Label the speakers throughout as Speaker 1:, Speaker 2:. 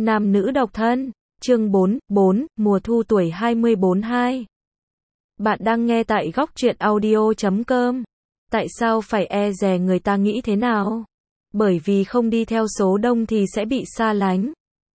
Speaker 1: Nam nữ độc thân, chương 4, mùa thu tuổi 24-2. Bạn đang nghe tại góc truyện audio.com. Tại sao phải e dè người ta nghĩ thế nào? Bởi vì không đi theo số đông thì sẽ bị xa lánh,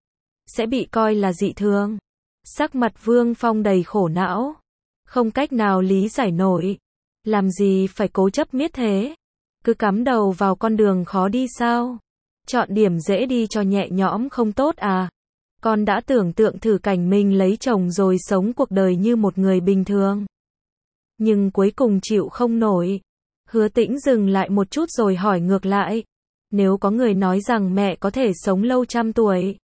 Speaker 1: sẽ bị coi là dị thường. Sắc mặt Vương Phong đầy khổ não, không cách nào lý giải nổi. Làm gì phải cố chấp miết thế? Cứ cắm đầu vào con đường khó đi sao? Chọn điểm dễ đi cho nhẹ nhõm không tốt à? Con đã tưởng tượng thử cảnh mình lấy chồng rồi sống cuộc đời như một người bình thường, nhưng cuối cùng chịu không nổi. Hứa Tĩnh dừng lại một chút rồi hỏi ngược lại. Nếu có người nói rằng mẹ có thể sống lâu 100 tuổi,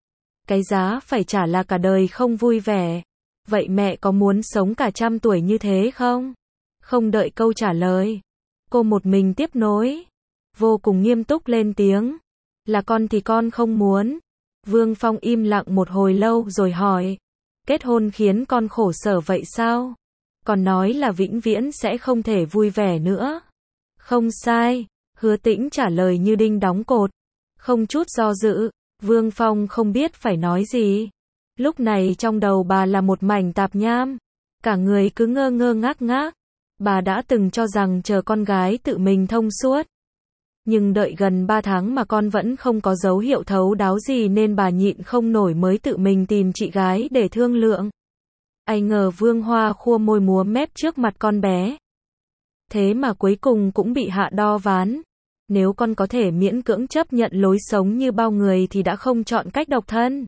Speaker 1: cái giá phải trả là cả đời không vui vẻ, vậy mẹ có muốn sống cả 100 tuổi như thế không? Không đợi câu trả lời, cô một mình tiếp nối, vô cùng nghiêm túc lên tiếng. Là con thì con không muốn. Vương Phong im lặng một hồi lâu rồi hỏi. Kết hôn khiến con khổ sở vậy sao? Con nói là vĩnh viễn sẽ không thể vui vẻ nữa. Không sai, Hứa Tĩnh trả lời như đinh đóng cột, không chút do dự. Vương Phong không biết phải nói gì. Lúc này trong đầu bà là một mảnh tạp nham, cả người cứ ngơ ngơ ngác ngác. Bà đã từng cho rằng chờ con gái tự mình thông suốt, nhưng đợi gần 3 tháng mà con vẫn không có dấu hiệu thấu đáo gì nên bà nhịn không nổi mới tự mình tìm chị gái để thương lượng. Ai ngờ Vương Hoa khua môi múa mép trước mặt con bé. Thế mà cuối cùng cũng bị hạ đo ván. Nếu con có thể miễn cưỡng chấp nhận lối sống như bao người thì đã không chọn cách độc thân.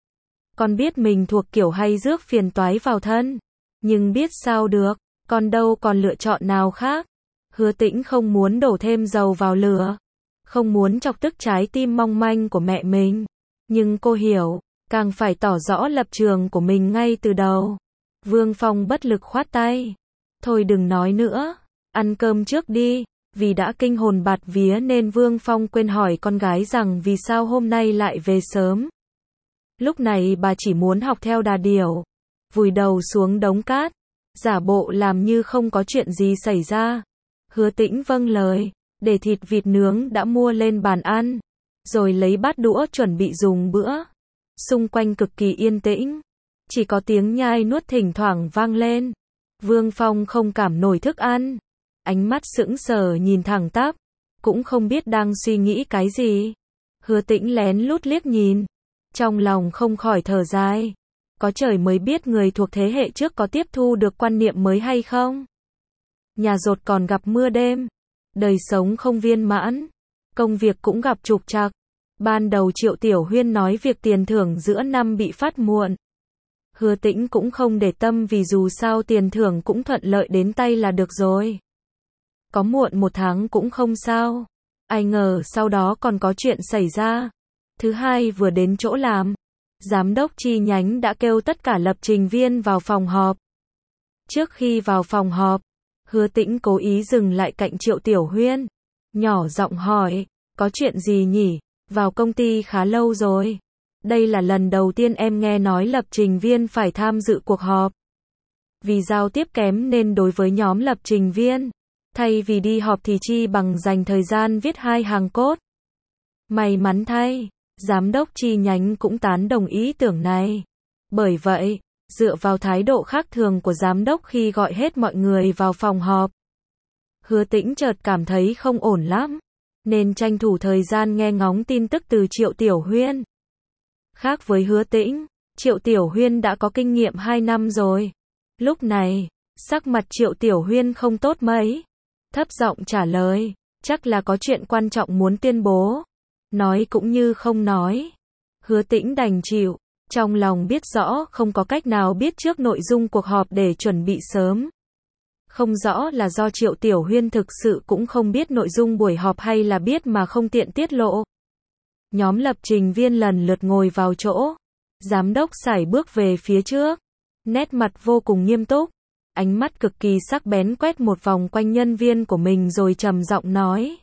Speaker 1: Con biết mình thuộc kiểu hay rước phiền toái vào thân, nhưng biết sao được, con đâu còn lựa chọn nào khác. Hứa Tĩnh không muốn đổ thêm dầu vào lửa, không muốn chọc tức trái tim mong manh của mẹ mình. Nhưng cô hiểu, càng phải tỏ rõ lập trường của mình ngay từ đầu. Vương Phong bất lực khoát tay. Thôi đừng nói nữa, ăn cơm trước đi. Vì đã kinh hồn bạt vía nên Vương Phong quên hỏi con gái rằng vì sao hôm nay lại về sớm. Lúc này bà chỉ muốn học theo đà điểu, vùi đầu xuống đống cát, giả bộ làm như không có chuyện gì xảy ra. Hứa Tĩnh vâng lời, để thịt vịt nướng đã mua lên bàn ăn, rồi lấy bát đũa chuẩn bị dùng bữa. Xung quanh cực kỳ yên tĩnh, chỉ có tiếng nhai nuốt thỉnh thoảng vang lên. Vương Phong không cảm nổi thức ăn, ánh mắt sững sờ nhìn thẳng tắp, cũng không biết đang suy nghĩ cái gì. Hứa Tĩnh lén lút liếc nhìn, trong lòng không khỏi thở dài. Có trời mới biết người thuộc thế hệ trước có tiếp thu được quan niệm mới hay không. Nhà dột còn gặp mưa đêm, đời sống không viên mãn, công việc cũng gặp trục trặc. Ban đầu Triệu Tiểu Huyên nói việc tiền thưởng giữa năm bị phát muộn. Hứa Tĩnh cũng không để tâm vì dù sao tiền thưởng cũng thuận lợi đến tay là được rồi. Có muộn 1 tháng cũng không sao. Ai ngờ sau đó còn có chuyện xảy ra. Thứ hai vừa đến chỗ làm, giám đốc chi nhánh đã kêu tất cả lập trình viên vào phòng họp. Trước khi vào phòng họp, Hứa Tĩnh cố ý dừng lại cạnh Triệu Tiểu Huyên, nhỏ giọng hỏi, có chuyện gì nhỉ? Vào công ty khá lâu rồi. Đây là lần đầu tiên em nghe nói lập trình viên phải tham dự cuộc họp. Vì giao tiếp kém nên đối với nhóm lập trình viên, thay vì đi họp thì chi bằng dành thời gian viết 2 hàng code. May mắn thay, giám đốc chi nhánh cũng tán đồng ý tưởng này. Bởi vậy, dựa vào thái độ khác thường của giám đốc khi gọi hết mọi người vào phòng họp, Hứa Tĩnh chợt cảm thấy không ổn lắm, nên tranh thủ thời gian nghe ngóng tin tức từ Triệu Tiểu Huyên. Khác với Hứa Tĩnh, Triệu Tiểu Huyên đã có kinh nghiệm 2 năm rồi. Lúc này, sắc mặt Triệu Tiểu Huyên không tốt mấy, thấp giọng trả lời, chắc là có chuyện quan trọng muốn tuyên bố. Nói cũng như không nói. Hứa Tĩnh đành chịu, trong lòng biết rõ không có cách nào biết trước nội dung cuộc họp để chuẩn bị sớm. Không rõ là do Triệu Tiểu Huyên thực sự cũng không biết nội dung buổi họp hay là biết mà không tiện tiết lộ. Nhóm lập trình viên lần lượt ngồi vào chỗ. Giám đốc sải bước về phía trước, nét mặt vô cùng nghiêm túc, ánh mắt cực kỳ sắc bén quét một vòng quanh nhân viên của mình rồi trầm giọng nói.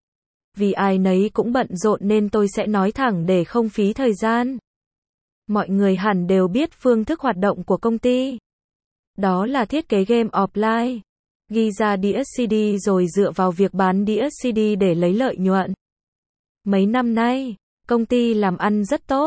Speaker 1: Vì ai nấy cũng bận rộn nên tôi sẽ nói thẳng để không phí thời gian. Mọi người hẳn đều biết phương thức hoạt động của công ty. Đó là thiết kế game offline, ghi ra đĩa CD rồi dựa vào việc bán đĩa CD để lấy lợi nhuận. Mấy năm nay, công ty làm ăn rất tốt,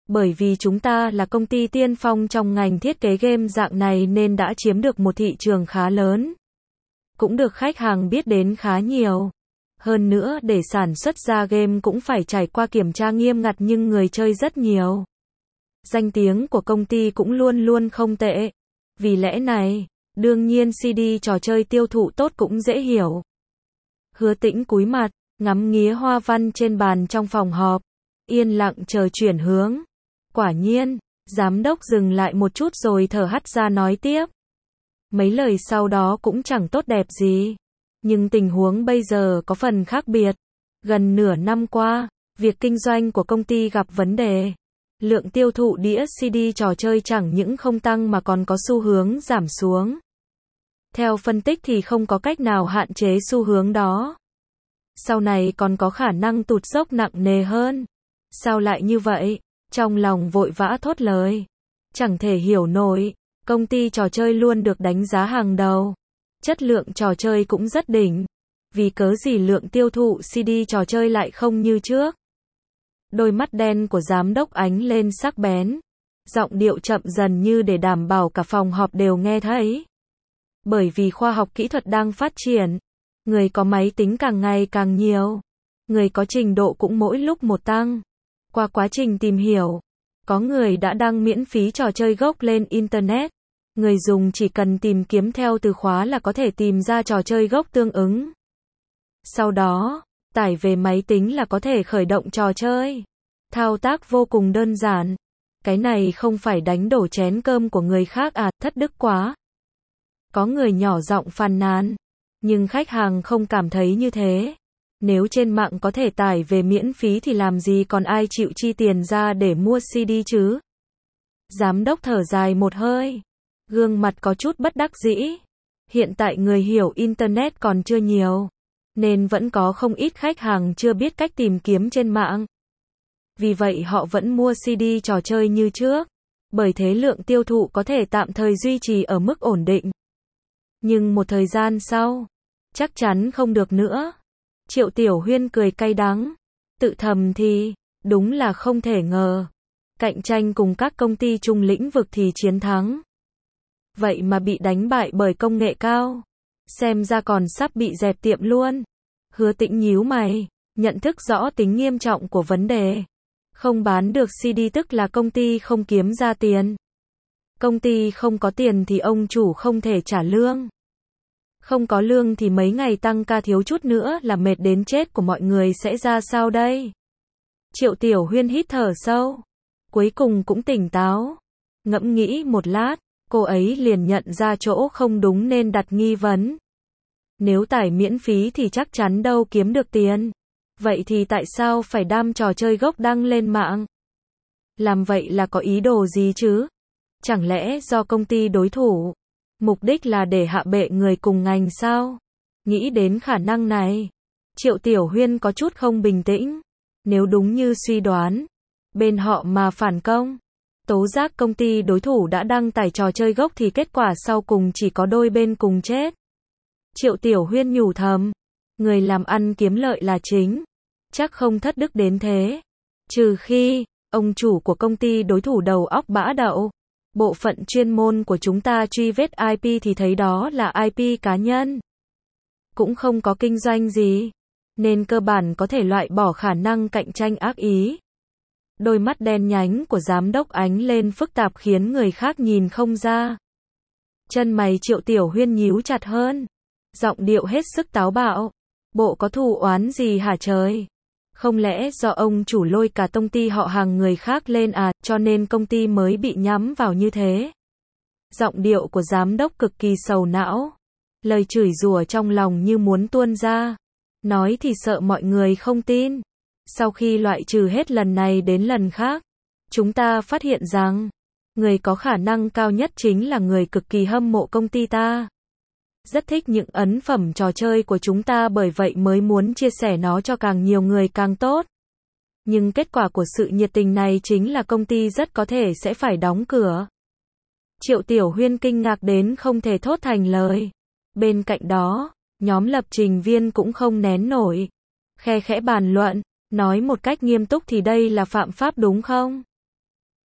Speaker 1: Bởi vì chúng ta là công ty tiên phong trong ngành thiết kế game dạng này nên đã chiếm được một thị trường khá lớn. Cũng được khách hàng biết đến khá nhiều. Hơn nữa để sản xuất ra game cũng phải trải qua kiểm tra nghiêm ngặt nhưng người chơi rất nhiều. Danh tiếng của công ty cũng luôn luôn không tệ. Vì lẽ này, đương nhiên CD trò chơi tiêu thụ tốt cũng dễ hiểu. Hứa Tĩnh cúi mặt, ngắm nghía hoa văn trên bàn trong phòng họp, yên lặng chờ chuyển hướng. Quả nhiên, giám đốc dừng lại một chút rồi thở hắt ra nói tiếp. Mấy lời sau đó cũng chẳng tốt đẹp gì. Nhưng tình huống bây giờ có phần khác biệt. Gần nửa năm qua, việc kinh doanh của công ty gặp vấn đề. Lượng tiêu thụ đĩa CD trò chơi chẳng những không tăng mà còn có xu hướng giảm xuống. Theo phân tích thì không có cách nào hạn chế xu hướng đó. Sau này còn có khả năng tụt dốc nặng nề hơn. Sao lại như vậy? Trong lòng vội vã thốt lời. Chẳng thể hiểu nổi, công ty trò chơi luôn được đánh giá hàng đầu. Chất lượng trò chơi cũng rất đỉnh. Vì cớ gì lượng tiêu thụ CD trò chơi lại không như trước? Đôi mắt đen của giám đốc ánh lên sắc bén. Giọng điệu chậm dần như để đảm bảo cả phòng họp đều nghe thấy. Bởi vì khoa học kỹ thuật đang phát triển. Người có máy tính càng ngày càng nhiều. Người có trình độ cũng mỗi lúc một tăng. Qua quá trình tìm hiểu, có người đã đăng miễn phí trò chơi gốc lên Internet. Người dùng chỉ cần tìm kiếm theo từ khóa là có thể tìm ra trò chơi gốc tương ứng. Sau đó, tải về máy tính là có thể khởi động trò chơi. Thao tác vô cùng đơn giản. Cái này không phải đánh đổ chén cơm của người khác à, thất đức quá. Có người nhỏ giọng phàn nàn. Nhưng khách hàng không cảm thấy như thế. Nếu trên mạng có thể tải về miễn phí thì làm gì còn ai chịu chi tiền ra để mua CD chứ? Giám đốc thở dài một hơi. Gương mặt có chút bất đắc dĩ. Hiện tại người hiểu Internet còn chưa nhiều. Nên vẫn có không ít khách hàng chưa biết cách tìm kiếm trên mạng. Vì vậy họ vẫn mua CD trò chơi như trước. Bởi thế lượng tiêu thụ có thể tạm thời duy trì ở mức ổn định. Nhưng một thời gian sau, chắc chắn không được nữa. Triệu Tiểu Huyên cười cay đắng. Tự thầm thì, đúng là không thể ngờ. Cạnh tranh cùng các công ty chung lĩnh vực thì chiến thắng. Vậy mà bị đánh bại bởi công nghệ cao. Xem ra còn sắp bị dẹp tiệm luôn. Hứa Tĩnh nhíu mày, nhận thức rõ tính nghiêm trọng của vấn đề. Không bán được CD tức là công ty không kiếm ra tiền. Công ty không có tiền thì ông chủ không thể trả lương. Không có lương thì mấy ngày tăng ca thiếu chút nữa là mệt đến chết của mọi người sẽ ra sao đây? Triệu Tiểu Huyên hít thở sâu. Cuối cùng cũng tỉnh táo. Ngẫm nghĩ một lát, cô ấy liền nhận ra chỗ không đúng nên đặt nghi vấn. Nếu tải miễn phí thì chắc chắn đâu kiếm được tiền. Vậy thì tại sao phải đam trò chơi gốc đăng lên mạng? Làm vậy là có ý đồ gì chứ? Chẳng lẽ do công ty đối thủ? Mục đích là để hạ bệ người cùng ngành sao? Nghĩ đến khả năng này, Triệu Tiểu Huyên có chút không bình tĩnh. Nếu đúng như suy đoán, bên họ mà phản công, tố giác công ty đối thủ đã đăng tải trò chơi gốc thì kết quả sau cùng chỉ có đôi bên cùng chết. Triệu Tiểu Huyên nhủ thầm, người làm ăn kiếm lợi là chính, chắc không thất đức đến thế. Trừ khi, ông chủ của công ty đối thủ đầu óc bã đậu. Bộ phận chuyên môn của chúng ta truy vết IP thì thấy đó là IP cá nhân. Cũng không có kinh doanh gì. Nên cơ bản có thể loại bỏ khả năng cạnh tranh ác ý. Đôi mắt đen nhánh của giám đốc ánh lên phức tạp khiến người khác nhìn không ra. Chân mày Triệu Tiểu Huyên nhíu chặt hơn. Giọng điệu hết sức táo bạo. Bộ có thù oán gì hả trời? Không lẽ do ông chủ lôi cả công ty họ hàng người khác lên à, cho nên công ty mới bị nhắm vào như thế? Giọng điệu của giám đốc cực kỳ sầu não. Lời chửi rủa trong lòng như muốn tuôn ra. Nói thì sợ mọi người không tin. Sau khi loại trừ hết lần này đến lần khác, chúng ta phát hiện rằng, người có khả năng cao nhất chính là người cực kỳ hâm mộ công ty ta. Rất thích những ấn phẩm trò chơi của chúng ta bởi vậy mới muốn chia sẻ nó cho càng nhiều người càng tốt. Nhưng kết quả của sự nhiệt tình này chính là công ty rất có thể sẽ phải đóng cửa. Triệu Tiểu Huyên kinh ngạc đến không thể thốt thành lời. Bên cạnh đó, nhóm lập trình viên cũng không nén nổi. Khe khẽ bàn luận, nói một cách nghiêm túc thì đây là phạm pháp đúng không?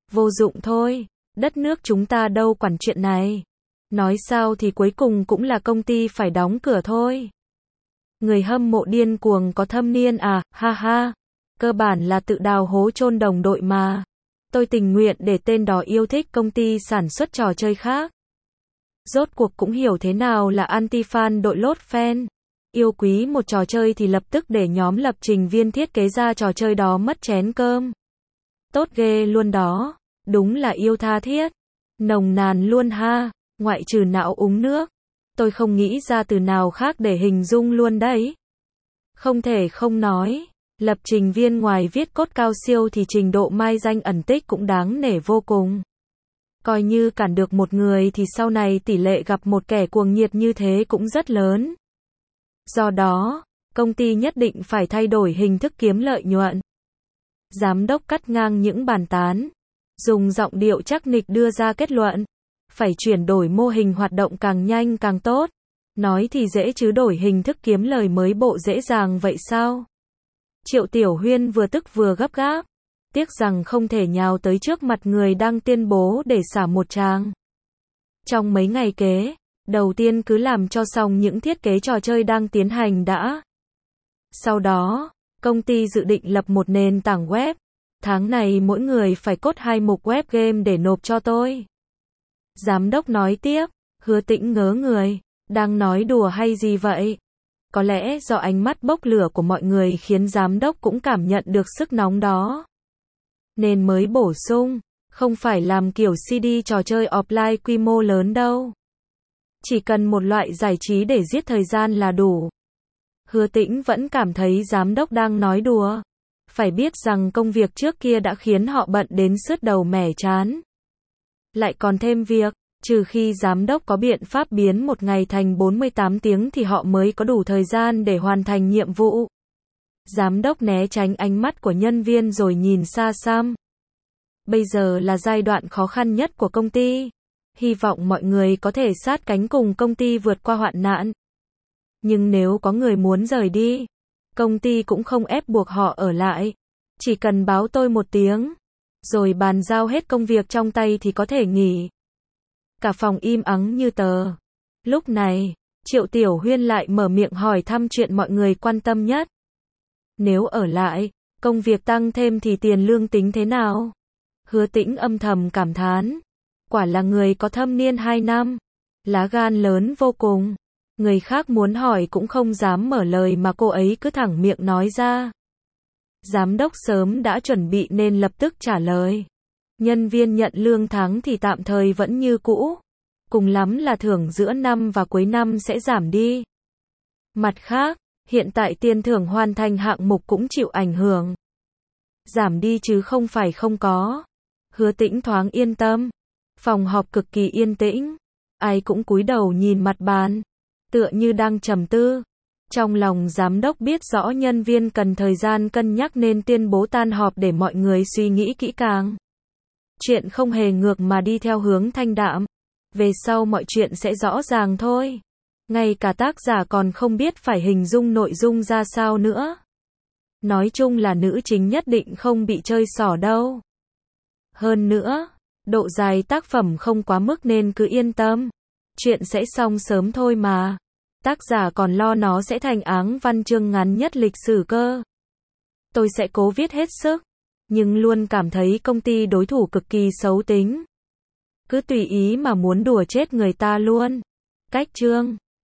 Speaker 1: Vô dụng thôi, đất nước chúng ta đâu quản chuyện này. Nói sao thì cuối cùng cũng là công ty phải đóng cửa thôi. Người hâm mộ điên cuồng có thâm niên à, ha ha. Cơ bản là tự đào hố chôn đồng đội mà. Tôi tình nguyện để tên đó yêu thích công ty sản xuất trò chơi khác. Rốt cuộc cũng hiểu thế nào là anti-fan đội lốt fan. Yêu quý một trò chơi thì lập tức để nhóm lập trình viên thiết kế ra trò chơi đó mất chén cơm. Tốt ghê luôn đó. Đúng là yêu tha thiết. Nồng nàn luôn ha. Ngoại trừ não uống nước. Tôi không nghĩ ra từ nào khác để hình dung luôn đấy. Không thể không nói. Lập trình viên ngoài viết code cao siêu thì trình độ mai danh ẩn tích cũng đáng nể vô cùng. Coi như cản được một người thì sau này tỷ lệ gặp một kẻ cuồng nhiệt như thế cũng rất lớn. Do đó, công ty nhất định phải thay đổi hình thức kiếm lợi nhuận. Giám đốc cắt ngang những bàn tán. Dùng giọng điệu chắc nịch đưa ra kết luận. Phải chuyển đổi mô hình hoạt động càng nhanh càng tốt. Nói thì dễ chứ đổi hình thức kiếm lời mới bộ dễ dàng vậy sao? Triệu Tiểu Huyên vừa tức vừa gấp gáp. Tiếc rằng không thể nhào tới trước mặt người đang tuyên bố để xả một tràng. Trong mấy ngày kế, đầu tiên cứ làm cho xong những thiết kế trò chơi đang tiến hành đã. Sau đó, công ty dự định lập một nền tảng web. Tháng này mỗi người phải code 2 mục web game để nộp cho tôi. Giám đốc nói tiếp, Hứa Tĩnh ngớ người, đang nói đùa hay gì vậy? Có lẽ do ánh mắt bốc lửa của mọi người khiến giám đốc cũng cảm nhận được sức nóng đó. Nên mới bổ sung, không phải làm kiểu CD trò chơi offline quy mô lớn đâu. Chỉ cần một loại giải trí để giết thời gian là đủ. Hứa Tĩnh vẫn cảm thấy giám đốc đang nói đùa. Phải biết rằng công việc trước kia đã khiến họ bận đến sứt đầu mẻ trán. Lại còn thêm việc, trừ khi giám đốc có biện pháp biến một ngày thành 48 tiếng thì họ mới có đủ thời gian để hoàn thành nhiệm vụ. Giám đốc né tránh ánh mắt của nhân viên rồi nhìn xa xăm. Bây giờ là giai đoạn khó khăn nhất của công ty. Hy vọng mọi người có thể sát cánh cùng công ty vượt qua hoạn nạn. Nhưng nếu có người muốn rời đi, công ty cũng không ép buộc họ ở lại. Chỉ cần báo tôi một tiếng, rồi bàn giao hết công việc trong tay thì có thể nghỉ. Cả phòng im ắng như tờ. Lúc này, Triệu Tiểu Huyên lại mở miệng hỏi thăm chuyện mọi người quan tâm nhất. Nếu ở lại, công việc tăng thêm thì tiền lương tính thế nào? Hứa Tĩnh âm thầm cảm thán. Quả là người có thâm niên 2 năm. Lá gan lớn vô cùng. Người khác muốn hỏi cũng không dám mở lời mà cô ấy cứ thẳng miệng nói ra. Giám đốc sớm đã chuẩn bị nên lập tức trả lời. Nhân viên nhận lương tháng thì tạm thời vẫn như cũ. Cùng lắm là thưởng giữa năm và cuối năm sẽ giảm đi. Mặt khác, hiện tại tiền thưởng hoàn thành hạng mục cũng chịu ảnh hưởng. Giảm đi chứ không phải không có. Hứa Tĩnh thoáng yên tâm. Phòng họp cực kỳ yên tĩnh. Ai cũng cúi đầu nhìn mặt bàn. Tựa như đang trầm tư. Trong lòng giám đốc biết rõ nhân viên cần thời gian cân nhắc nên tuyên bố tan họp để mọi người suy nghĩ kỹ càng. Chuyện không hề ngược mà đi theo hướng thanh đạm. Về sau mọi chuyện sẽ rõ ràng thôi. Ngay cả tác giả còn không biết phải hình dung nội dung ra sao nữa. Nói chung là nữ chính nhất định không bị chơi xỏ đâu. Hơn nữa, độ dài tác phẩm không quá mức nên cứ yên tâm. Chuyện sẽ xong sớm thôi mà. Tác giả còn lo nó sẽ thành áng văn chương ngắn nhất lịch sử cơ. Tôi sẽ cố viết hết sức. Nhưng luôn cảm thấy công ty đối thủ cực kỳ xấu tính. Cứ tùy ý mà muốn đùa chết người ta luôn. Cách chương